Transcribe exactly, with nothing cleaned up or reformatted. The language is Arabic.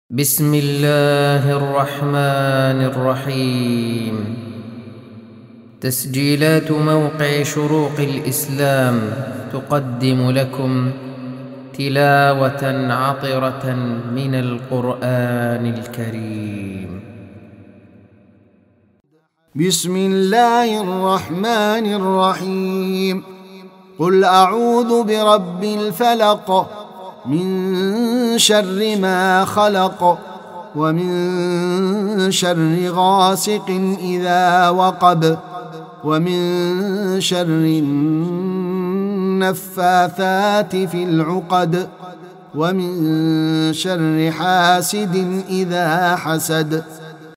بسم الله الرحمن الرحيم. تسجيلات موقع شروق الإسلام تقدم لكم تلاوة عطرة من القرآن الكريم. بسم الله الرحمن الرحيم. قل أعوذ برب الفلق من شر ما خلق ومن شر غاسق إذا وقب ومن شر النفاثات في العقد ومن شر حاسد إذا حسد.